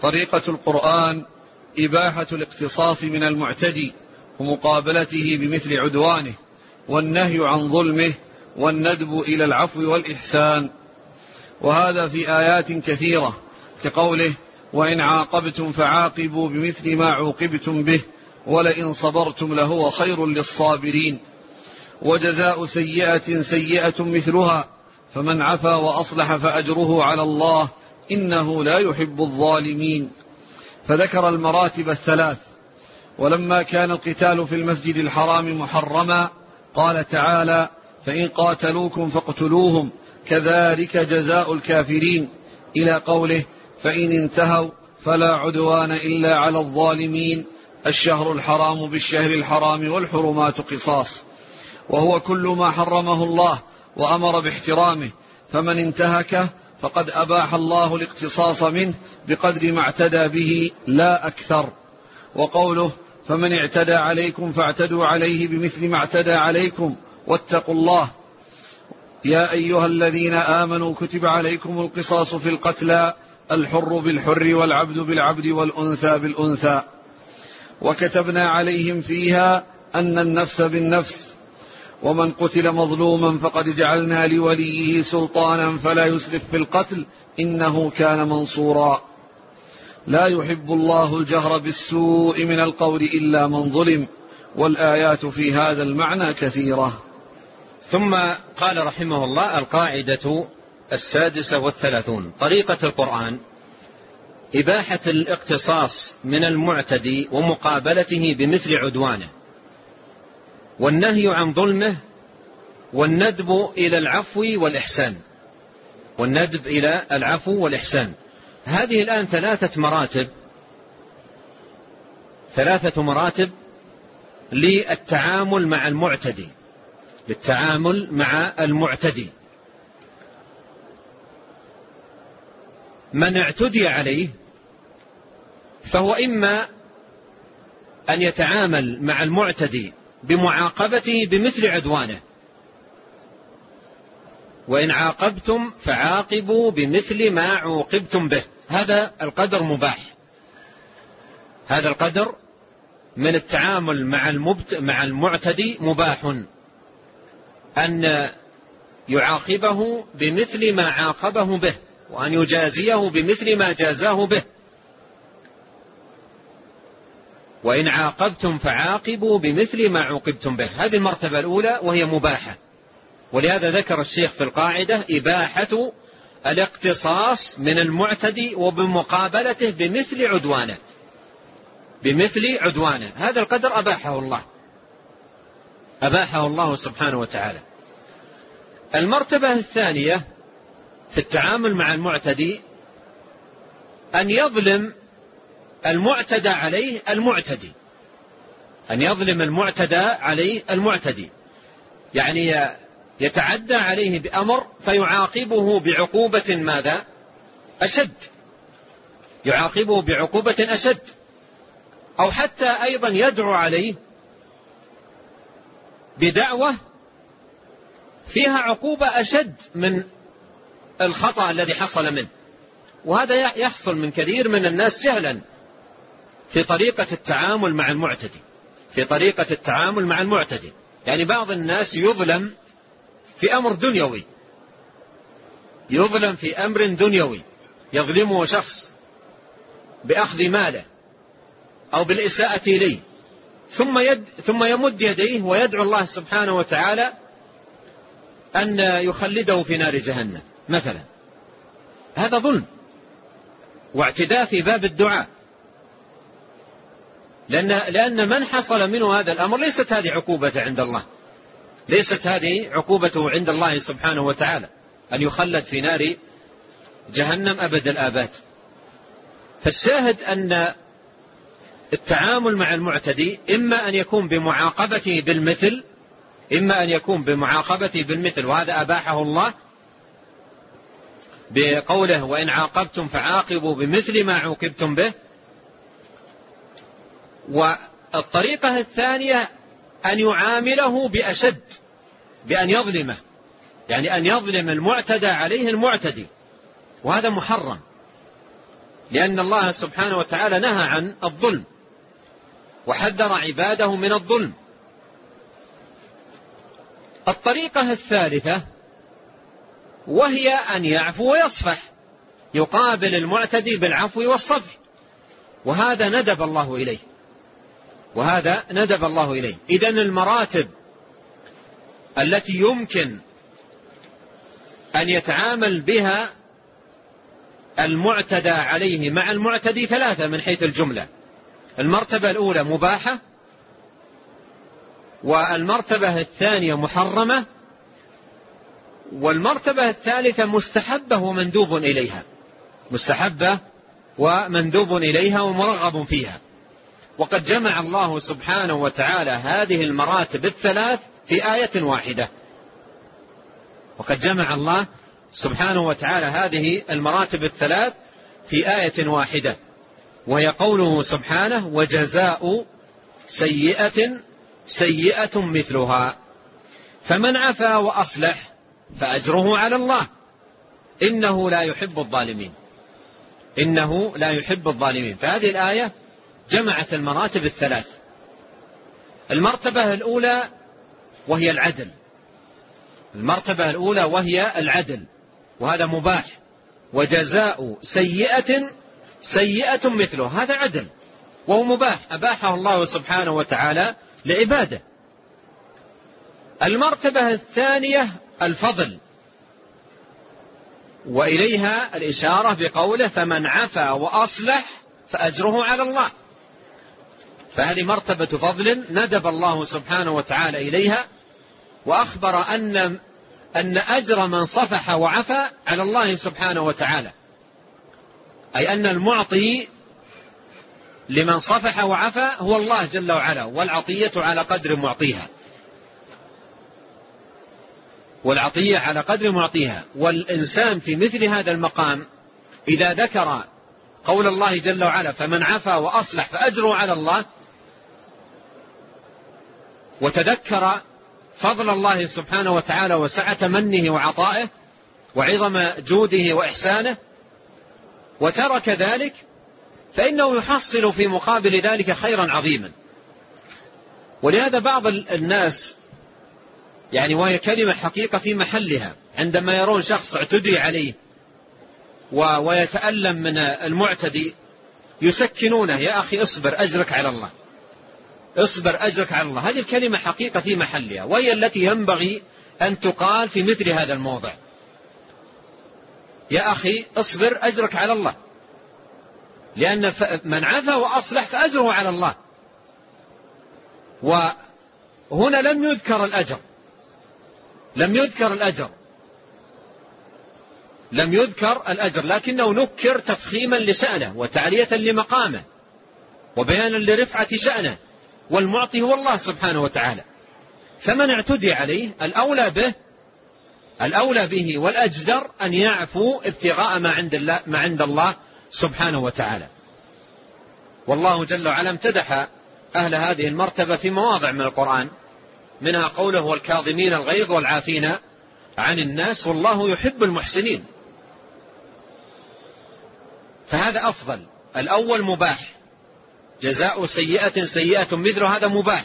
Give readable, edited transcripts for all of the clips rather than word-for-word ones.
طريقة القرآن إباحة الاقتصاص من المعتدي ومقابلته بمثل عدوانه، والنهي عن ظلمه، والندب إلى العفو والإحسان. وهذا في آيات كثيرة كقوله: وإن عاقبتم فعاقبوا بمثل ما عوقبتم به ولئن صبرتم لهو خير للصابرين. وجزاء سيئة سيئة مثلها فمن عفا وأصلح فأجره على الله إنه لا يحب الظالمين. فذكر المراتب الثلاث. ولما كان القتال في المسجد الحرام محرما قال تعالى: فإن قاتلوكم فاقتلوهم كذلك جزاء الكافرين، إلى قوله: فإن انتهوا فلا عدوان إلا على الظالمين. الشهر الحرام بالشهر الحرام والحرمات قصاص، وهو كل ما حرمه الله وأمر باحترامه، فمن انتهكه فقد أباح الله الاقتصاص منه بقدر ما اعتدى به لا أكثر. وقوله: فمن اعتدى عليكم فاعتدوا عليه بمثل ما اعتدى عليكم واتقوا الله. يا أيها الذين آمنوا كتب عليكم القصاص في القتلى، الحر بالحر والعبد بالعبد والأنثى بالأنثى. وكتبنا عليهم فيها أن النفس بالنفس، ومن قتل مظلوما فقد جعلنا لوليه سلطانا فلا يسرف في القتل إنه كان منصورا. لا يحب الله الجهر بالسوء من القول إلا من ظلم. والآيات في هذا المعنى كثيرة. ثم قال رحمه الله: القاعدة 36. طريقة القرآن إباحة الاقتصاص من المعتدي ومقابلته بمثل عدوانه، والنهي عن ظلمه، والندب إلى العفو والإحسان. والندب إلى العفو والإحسان. هذه الآن ثلاثة مراتب للتعامل مع المعتدي. للتعامل مع المعتدي: من اعتدي عليه فهو إما أن يتعامل مع المعتدي بمعاقبته بمثل عدوانه، وإن عاقبتم فعاقبوا بمثل ما عوقبتم به. هذا القدر مباح. هذا القدر من التعامل مع المعتدي مباح، أن يعاقبه بمثل ما عاقبه به، وأن يجازيه بمثل ما جازاه به. وإن عاقبتم فعاقبوا بمثل ما عوقبتم به. هذه المرتبة الأولى وهي مباحة. ولهذا ذكر الشيخ في القاعدة: إباحة الاقتصاص من المعتدي وبمقابلته بمثل عدوانه. بمثل عدوانه. هذا القدر أباحه الله سبحانه وتعالى. المرتبة الثانية في التعامل مع المعتدي أن يظلم المعتدى عليه المعتدي. أن يظلم المعتدى عليه المعتدي، يعني يتعدى عليه بأمر فيعاقبه بعقوبة ماذا؟ أشد. يعاقبه بعقوبة أشد، أو حتى أيضا يدعو عليه بدعوة فيها عقوبة أشد من الخطأ الذي حصل منه. وهذا يحصل من كثير من الناس جهلا في طريقة التعامل مع المعتدي. في طريقة التعامل مع المعتدي، يعني بعض الناس يظلم في أمر دنيوي. يظلم في أمر دنيوي، يظلمه شخص بأخذ ماله أو بالإساءة إليه، ثم يمد يديه ويدعو الله سبحانه وتعالى أن يخلده في نار جهنم مثلا. هذا ظلم واعتداء في باب الدعاء، لأن من حصل منه هذا الأمر ليست هذه عقوبة عند الله، ليست هذه عقوبته عند الله سبحانه وتعالى أن يخلد في نار جهنم أبد الآباد. فالشاهد أن التعامل مع المعتدي إما أن يكون بمعاقبته بالمثل، إما أن يكون بمعاقبته بالمثل، وهذا أباحه الله بقوله: وإن عاقبتم فعاقبوا بمثل ما عوقبتم به. والطريقة الثانية أن يعامله بأشد، بأن يظلمه، يعني أن يظلم المعتدى عليه المعتدي، وهذا محرم. لأن الله سبحانه وتعالى نهى عن الظلم وحذر عباده من الظلم. الطريقة الثالثة وهي أن يعفو ويصفح، يقابل المعتدي بالعفو والصفح، وهذا ندب الله إليه، وهذا ندب الله إليه. إذن المراتب التي يمكن أن يتعامل بها المعتدى عليه مع المعتدي ثلاثة من حيث الجملة. المرتبة الأولى مباحة، والمرتبة الثانية محرمة، والمرتبة الثالثة مستحبة ومندوب إليها، مستحبة ومندوب إليها ومرغب فيها. وقد جمع الله سبحانه وتعالى هذه المراتب الثلاث في آية واحدة، وقد جمع الله سبحانه وتعالى هذه المراتب الثلاث في آية واحدة، وهي قوله سبحانه: وجزاء سيئة سيئة مثلها فمن عفا وأصلح فأجره على الله إنه لا يحب الظالمين، إنه لا يحب الظالمين. فهذه الآية جمعت المراتب الثلاث. المرتبة الأولى وهي العدل، المرتبة الأولى وهي العدل، وهذا مباح. وجزاء سيئة سيئة مثله، هذا عدل وهو مباح، أباحه الله سبحانه وتعالى لعباده. المرتبة الثانية الفضل، وإليها الإشارة بقوله: فمن عفا وأصلح فأجره على الله. فهذه مرتبة فضل ندب الله سبحانه وتعالى إليها، وأخبر أن أجر من صفح وعفا على الله سبحانه وتعالى، أي أن المعطي لمن صفح وعفا هو الله جل وعلا، والعطية على قدر معطيها، والعطية على قدر معطيها. والإنسان في مثل هذا المقام إذا ذكر قول الله جل وعلا: فمن عفا وأصلح فأجره على الله، وتذكر فضل الله سبحانه وتعالى وسعة منه وعطائه وعظم جوده وإحسانه، وترك ذلك، فإنه يحصل في مقابل ذلك خيرا عظيما. ولهذا بعض الناس يعني، وهي كلمة حقيقة في محلها، عندما يرون شخص اعتدي عليه ويتألم من المعتدي يسكنونه: يا أخي اصبر أجرك على الله، اصبر أجرك على الله. هذه الكلمة حقيقة في محلها، وهي التي ينبغي أن تقال في مثل هذا الموضع: يا أخي اصبر أجرك على الله، لأن من عفا وأصلح فأجره على الله. وهنا لم يذكر الأجر، لم يذكر الأجر، لكنه نكر تفخيما لشأنه وتعلية لمقامه وبيانا لرفعة شأنه، والمعطي هو الله سبحانه وتعالى. فمن اعتدي عليه الأولى به والأجدر أن يعفو ابتغاء ما عند الله سبحانه وتعالى. والله جل وعلا امتدح أهل هذه المرتبة في مواضع من القرآن، منها قوله: والكاظمين الغيظ والعافين عن الناس والله يحب المحسنين. فهذا أفضل. الأول مباح، جزاء سيئة سيئة مثله، هذا مباح.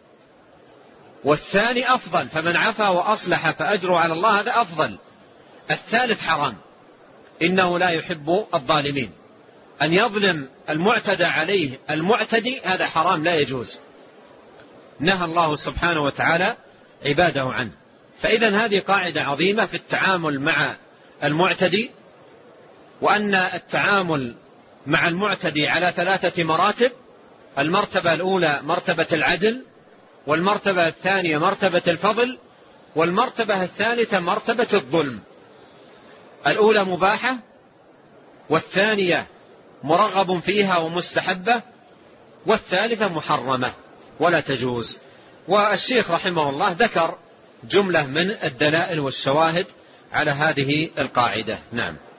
والثاني أفضل، فمن عفا وأصلح فأجره على الله، هذا أفضل. الثالث حرام، إنه لا يحب الظالمين. أن يظلم المعتدى عليه المعتدي هذا حرام، لا يجوز، نهى الله سبحانه وتعالى عباده عنه. فإذن هذه قاعدة عظيمة في التعامل مع المعتدي، وأن التعامل مع المعتدي على ثلاثة مراتب: المرتبة الأولى مرتبة العدل، والمرتبة الثانية مرتبة الفضل، والمرتبة الثالثة مرتبة الظلم. الأولى مباحة، والثانية مرغب فيها ومستحبة، والثالثة محرمة ولا تجوز. والشيخ رحمه الله ذكر جملة من الدلائل والشواهد على هذه القاعدة. نعم.